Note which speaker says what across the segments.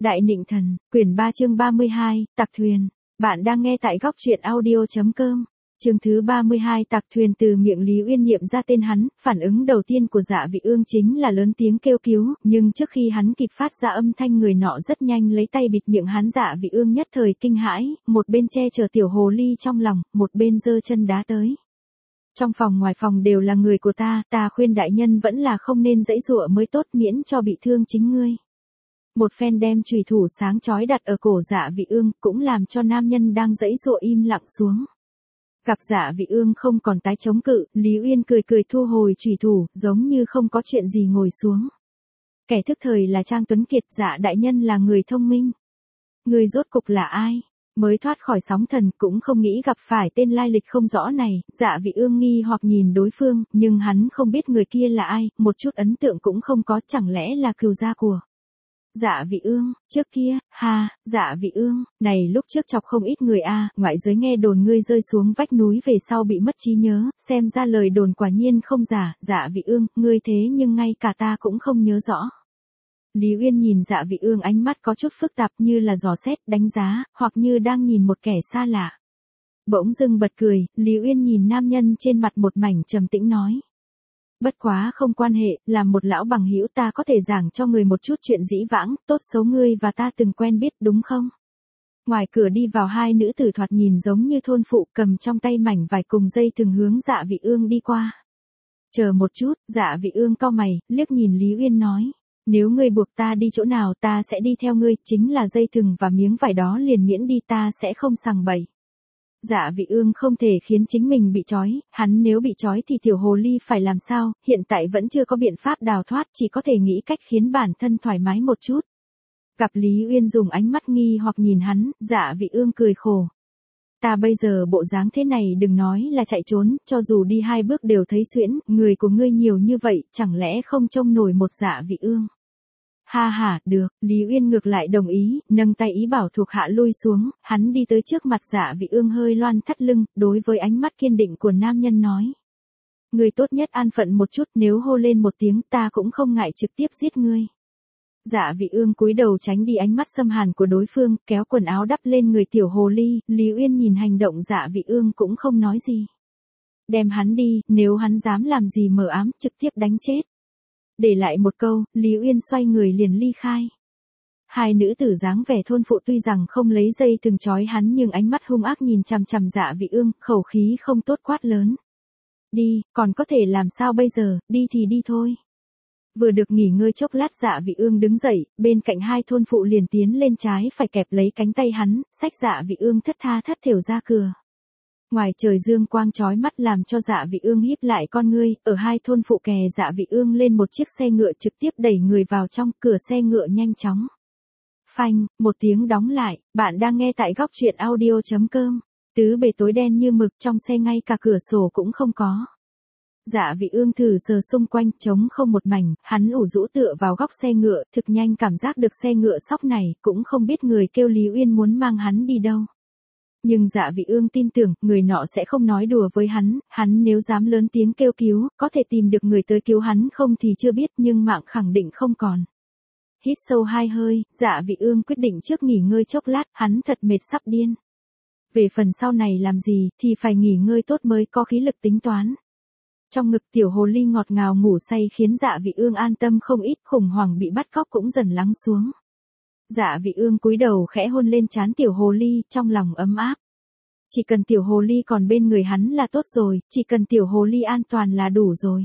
Speaker 1: Đại Nịnh Thần, quyển 3 chương 32, Tặc Thuyền. Bạn đang nghe tại góc truyện audio.com. Chương thứ 32 Tặc Thuyền. Từ miệng Lý Uyên niệm ra tên hắn, phản ứng đầu tiên của Dạ Vị Ương chính là lớn tiếng kêu cứu, nhưng trước khi hắn kịp phát ra âm thanh, người nọ rất nhanh lấy tay bịt miệng hắn. Dạ Vị Ương nhất thời kinh hãi, một bên che chở tiểu hồ ly trong lòng, một bên giơ chân đá tới. Trong phòng ngoài phòng đều là người của ta khuyên đại nhân vẫn là không nên giãy giụa mới tốt, miễn cho bị thương chính ngươi. Một phen đem chùy thủ sáng chói đặt ở cổ Dạ Vị Ương, cũng làm cho nam nhân đang giãy giụa im lặng xuống. Gặp Dạ Vị Ương không còn tái chống cự, Lý Uyên cười cười thu hồi chùy thủ, giống như không có chuyện gì ngồi xuống. Kẻ thức thời là Trang Tuấn Kiệt. Dạ đại nhân là người thông minh. Người rốt cục là ai? Mới thoát khỏi sóng thần, cũng không nghĩ gặp phải tên lai lịch không rõ này. Dạ Vị Ương nghi hoặc nhìn đối phương, nhưng hắn không biết người kia là ai, một chút ấn tượng cũng không có, chẳng lẽ là cừu gia của Dạ Vị Ương. Trước kia, Dạ Vị Ương, này lúc trước chọc không ít người ngoại giới nghe đồn ngươi rơi xuống vách núi về sau bị mất trí nhớ, xem ra lời đồn quả nhiên không giả. Dạ Vị Ương, ngươi thế nhưng ngay cả ta cũng không nhớ rõ. Lý Uyên nhìn Dạ Vị Ương, ánh mắt có chút phức tạp, như là dò xét, đánh giá, hoặc như đang nhìn một kẻ xa lạ. Bỗng dưng bật cười, Lý Uyên nhìn nam nhân trên mặt một mảnh trầm tĩnh nói. Bất quá không quan hệ, làm một lão bằng hữu ta có thể giảng cho người một chút chuyện dĩ vãng, tốt xấu ngươi và ta từng quen biết đúng không? Ngoài cửa đi vào hai nữ tử thoạt nhìn giống như thôn phụ, cầm trong tay mảnh vải cùng dây thừng hướng Dạ Vị Ương đi qua. Chờ một chút, Dạ Vị Ương cau mày, liếc nhìn Lý Uyên nói. Nếu ngươi buộc ta đi chỗ nào ta sẽ đi theo ngươi, chính là dây thừng và miếng vải đó liền miễn đi, ta sẽ không sằng bậy. Dạ Vị Ương không thể khiến chính mình bị trói, hắn nếu bị trói thì tiểu hồ ly phải làm sao, hiện tại vẫn chưa có biện pháp đào thoát, chỉ có thể nghĩ cách khiến bản thân thoải mái một chút. Gặp Lý Uyên dùng ánh mắt nghi hoặc nhìn hắn, Dạ Vị Ương cười khổ. Ta bây giờ bộ dáng thế này đừng nói là chạy trốn, cho dù đi 2 bước đều thấy suyễn, người của ngươi nhiều như vậy, chẳng lẽ không trông nổi một Dạ Vị Ương. Được, Lý Uyên ngược lại đồng ý, nâng tay ý bảo thuộc hạ lui xuống, hắn đi tới trước mặt Dạ Vị Ương hơi loan thắt lưng, đối với ánh mắt kiên định của nam nhân nói. Ngươi tốt nhất an phận một chút, nếu hô lên một tiếng ta cũng không ngại trực tiếp giết ngươi. Dạ Vị Ương cúi đầu tránh đi ánh mắt xâm hàn của đối phương, kéo quần áo đắp lên người tiểu hồ ly. Lý Uyên nhìn hành động Dạ Vị Ương cũng không nói gì. Đem hắn đi, nếu hắn dám làm gì mờ ám, trực tiếp đánh chết. Để lại một câu, Lý Uyên xoay người liền ly khai. Hai nữ tử dáng vẻ thôn phụ tuy rằng không lấy dây thừng trói hắn, nhưng ánh mắt hung ác nhìn chằm chằm Dạ Vị Ương, khẩu khí không tốt quát lớn. Đi, còn có thể làm sao bây giờ, đi thì đi thôi. Vừa được nghỉ ngơi chốc lát, Dạ Vị Ương đứng dậy, bên cạnh hai thôn phụ liền tiến lên trái phải kẹp lấy cánh tay hắn, xách Dạ Vị Ương thất tha thất thểu ra cửa. Ngoài trời dương quang chói mắt làm cho Dạ Vị Ương híp lại con ngươi, ở hai thôn phụ kè Dạ Vị Ương lên một chiếc xe ngựa trực tiếp đẩy người vào trong, cửa xe ngựa nhanh chóng. Phanh, một tiếng đóng lại. Bạn đang nghe tại góc truyện audio.com. Tứ bề tối đen như mực, trong xe ngay cả cửa sổ cũng không có. Dạ Vị Ương thử sờ xung quanh, trống không một mảnh, hắn ủ rũ tựa vào góc xe ngựa, thực nhanh cảm giác được xe ngựa sóc này, cũng không biết người kêu Lý Uyên muốn mang hắn đi đâu. Nhưng Dạ Vị Ương tin tưởng, người nọ sẽ không nói đùa với hắn nếu dám lớn tiếng kêu cứu, có thể tìm được người tới cứu hắn không thì chưa biết, nhưng mạng khẳng định không còn. Hít sâu 2 hơi, Dạ Vị Ương quyết định trước nghỉ ngơi chốc lát, hắn thật mệt sắp điên. Về phần sau này làm gì, thì phải nghỉ ngơi tốt mới có khí lực tính toán. Trong ngực tiểu hồ ly ngọt ngào ngủ say khiến Dạ Vị Ương an tâm không ít, khủng hoảng bị bắt cóc cũng dần lắng xuống. Dạ Vị Ương cúi đầu khẽ hôn lên trán tiểu hồ ly, trong lòng ấm áp. Chỉ cần tiểu hồ ly còn bên người hắn là tốt rồi, chỉ cần tiểu hồ ly an toàn là đủ rồi.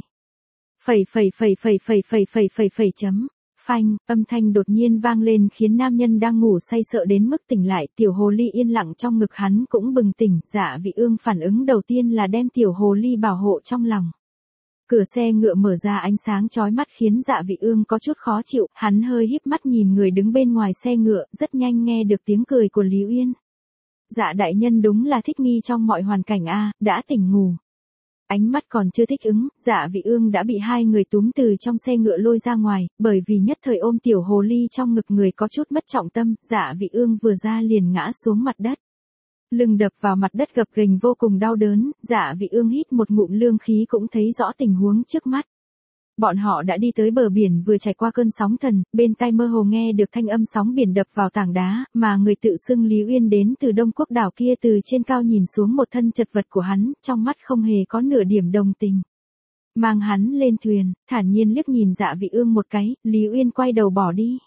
Speaker 1: Phanh, âm thanh đột nhiên vang lên khiến nam nhân đang ngủ say sợ đến mức tỉnh lại, tiểu hồ ly yên lặng trong ngực hắn cũng bừng tỉnh. Dạ Vị Ương phản ứng đầu tiên là đem tiểu hồ ly bảo hộ trong lòng. Cửa xe ngựa mở ra, ánh sáng chói mắt khiến Dạ Vị Ương có chút khó chịu, hắn hơi híp mắt nhìn người đứng bên ngoài xe ngựa, rất nhanh nghe được tiếng cười của Lý Uyên. Dạ đại nhân đúng là thích nghi trong mọi hoàn cảnh đã tỉnh ngủ. Ánh mắt còn chưa thích ứng, Dạ Vị Ương đã bị hai người túm từ trong xe ngựa lôi ra ngoài, bởi vì nhất thời ôm tiểu hồ ly trong ngực người có chút mất trọng tâm, Dạ Vị Ương vừa ra liền ngã xuống mặt đất. Lưng đập vào mặt đất gập ghềnh vô cùng đau đớn, Dạ Vị Ương hít một ngụm lương khí cũng thấy rõ tình huống trước mắt. Bọn họ đã đi tới bờ biển vừa trải qua cơn sóng thần, bên tai mơ hồ nghe được thanh âm sóng biển đập vào tảng đá, mà người tự xưng Lý Uyên đến từ Đông Quốc đảo kia từ trên cao nhìn xuống một thân chật vật của hắn, trong mắt không hề có nửa điểm đồng tình. Mang hắn lên thuyền, thản nhiên liếc nhìn Dạ Vị Ương một cái, Lý Uyên quay đầu bỏ đi.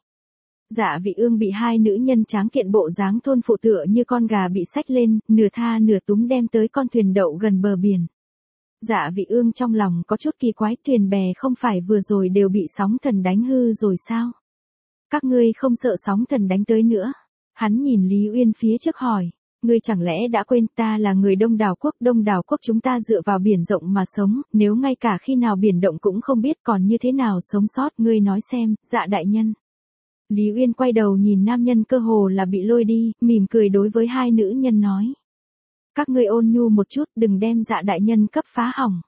Speaker 1: Dạ Vị Ương bị hai nữ nhân tráng kiện bộ dáng thôn phụ tựa như con gà bị xách lên, nửa tha nửa túm đem tới con thuyền đậu gần bờ biển. Dạ Vị Ương trong lòng có chút kỳ quái, thuyền bè không phải vừa rồi đều bị sóng thần đánh hư rồi sao? Các ngươi không sợ sóng thần đánh tới nữa? Hắn nhìn Lý Uyên phía trước hỏi, ngươi chẳng lẽ đã quên ta là người Đông Đảo Quốc chúng ta dựa vào biển rộng mà sống, nếu ngay cả khi nào biển động cũng không biết còn như thế nào sống sót, ngươi nói xem, Dạ đại nhân. Lý Uyên quay đầu nhìn nam nhân cơ hồ là bị lôi đi, mỉm cười đối với hai nữ nhân nói. Các ngươi ôn nhu một chút, đừng đem Dạ đại nhân cấp phá hỏng.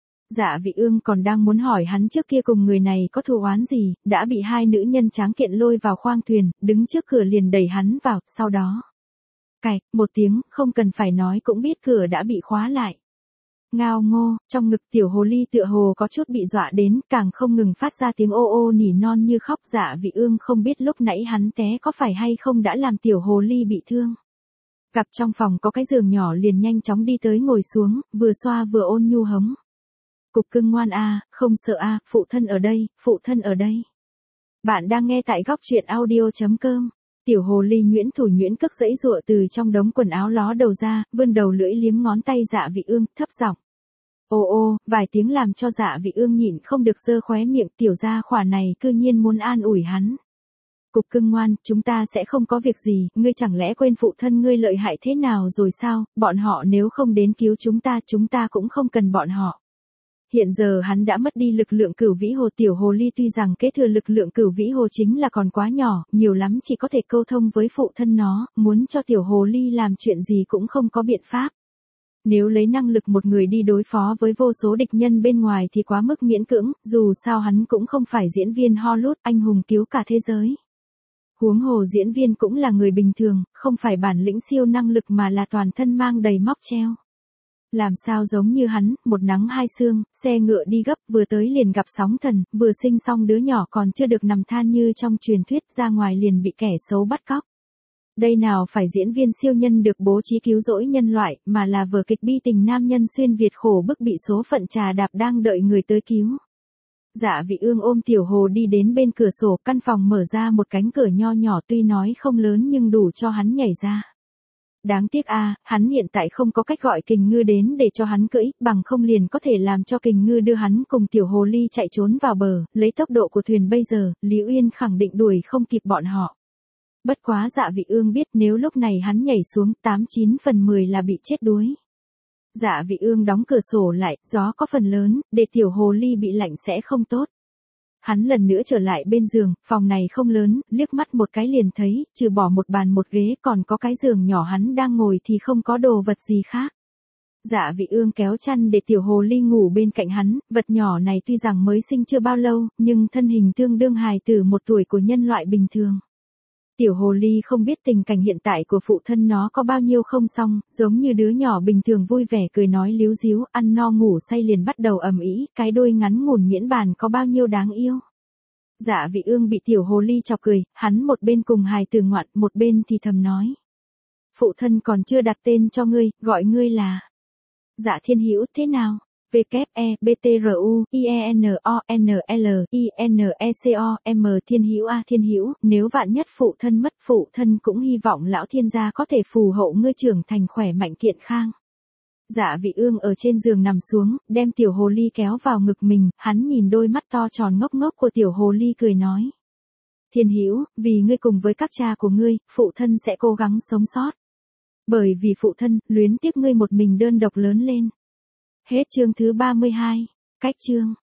Speaker 1: Dạ Vị Ương còn đang muốn hỏi hắn trước kia cùng người này có thù oán gì, đã bị hai nữ nhân tráng kiện lôi vào khoang thuyền, đứng trước cửa liền đẩy hắn vào, sau đó. Cạch, một tiếng, không cần phải nói cũng biết cửa đã bị khóa lại. Ngao ngô, trong ngực tiểu hồ ly tựa hồ có chút bị dọa đến, càng không ngừng phát ra tiếng ô ô nỉ non như khóc. Dạ Vị Ương không biết lúc nãy hắn té có phải hay không đã làm tiểu hồ ly bị thương. Gặp trong phòng có cái giường nhỏ liền nhanh chóng đi tới ngồi xuống, vừa xoa vừa ôn nhu hống. Cục cưng ngoan a, không sợ a, phụ thân ở đây, phụ thân ở đây. Bạn đang nghe tại góc truyện audio.com. Tiểu hồ ly nhuyễn thủ nhuyễn cước giãy giụa từ trong đống quần áo ló đầu ra, vươn đầu lưỡi liếm ngón tay Dạ Vị Ương, thấp giọng. Ô ô, vài tiếng làm cho Dạ Vị Ương nhịn không được giơ khóe miệng, tiểu gia khỏa này cư nhiên muốn an ủi hắn. Cục cưng ngoan, chúng ta sẽ không có việc gì, ngươi chẳng lẽ quên phụ thân ngươi lợi hại thế nào rồi sao, bọn họ nếu không đến cứu chúng ta cũng không cần bọn họ. Hiện giờ hắn đã mất đi lực lượng cửu vĩ hồ, tiểu hồ ly tuy rằng kế thừa lực lượng cửu vĩ hồ chính là còn quá nhỏ, nhiều lắm chỉ có thể câu thông với phụ thân nó, muốn cho tiểu hồ ly làm chuyện gì cũng không có biện pháp. Nếu lấy năng lực một người đi đối phó với vô số địch nhân bên ngoài thì quá mức miễn cưỡng, dù sao hắn cũng không phải diễn viên Hollywood anh hùng cứu cả thế giới. Huống hồ diễn viên cũng là người bình thường, không phải bản lĩnh siêu năng lực mà là toàn thân mang đầy móc treo. Làm sao giống như hắn, một nắng hai sương, xe ngựa đi gấp vừa tới liền gặp sóng thần, vừa sinh xong đứa nhỏ còn chưa được nằm than như trong truyền thuyết ra ngoài liền bị kẻ xấu bắt cóc. Đây nào phải diễn viên siêu nhân được bố trí cứu rỗi nhân loại, mà là vở kịch bi tình nam nhân xuyên Việt khổ bức bị số phận trà đạp đang đợi người tới cứu. Dạ Vị Ương ôm tiểu hồ đi đến bên cửa sổ, căn phòng mở ra một cánh cửa nho nhỏ tuy nói không lớn nhưng đủ cho hắn nhảy ra. Đáng tiếc a, hắn hiện tại không có cách gọi kình ngư đến để cho hắn cưỡi, bằng không liền có thể làm cho kình ngư đưa hắn cùng tiểu hồ ly chạy trốn vào bờ, lấy tốc độ của thuyền bây giờ, Lý Uyên khẳng định đuổi không kịp bọn họ. Bất quá Dạ Vị Ương biết nếu lúc này hắn nhảy xuống 89 phần 10 là bị chết đuối. Dạ Vị Ương đóng cửa sổ lại, gió có phần lớn, để tiểu hồ ly bị lạnh sẽ không tốt. Hắn lần nữa trở lại bên giường, phòng này không lớn, liếc mắt một cái liền thấy, trừ bỏ một bàn một ghế còn có cái giường nhỏ hắn đang ngồi thì không có đồ vật gì khác. Dạ Vị Ương kéo chăn để tiểu hồ ly ngủ bên cạnh hắn, vật nhỏ này tuy rằng mới sinh chưa bao lâu, nhưng thân hình tương đương hài tử 1 tuổi của nhân loại bình thường. Tiểu hồ ly không biết tình cảnh hiện tại của phụ thân nó có bao nhiêu không xong, giống như đứa nhỏ bình thường vui vẻ cười nói líu díu, ăn no ngủ say liền bắt đầu ầm ĩ, cái đuôi ngắn ngủn miễn bàn có bao nhiêu đáng yêu. Dạ Vị Ương bị tiểu hồ ly chọc cười, hắn một bên cùng hài tử ngoạn, một bên thì thầm nói. Phụ thân còn chưa đặt tên cho ngươi, gọi ngươi là Dạ Thiên Hữu thế nào? WEBTRUINONLINECOM Thiên Hữu a Thiên Hữu, nếu vạn nhất phụ thân mất, phụ thân cũng hy vọng lão thiên gia có thể phù hộ ngươi trưởng thành khỏe mạnh kiện khang. Dạ Vị Ương ở trên giường nằm xuống, đem tiểu hồ ly kéo vào ngực mình, hắn nhìn đôi mắt to tròn ngốc ngốc của tiểu hồ ly cười nói. Thiên Hữu, vì ngươi cùng với các cha của ngươi, phụ thân sẽ cố gắng sống sót. Bởi vì phụ thân, luyến tiếc ngươi một mình đơn độc lớn lên. Hết chương thứ 32. Cách chương.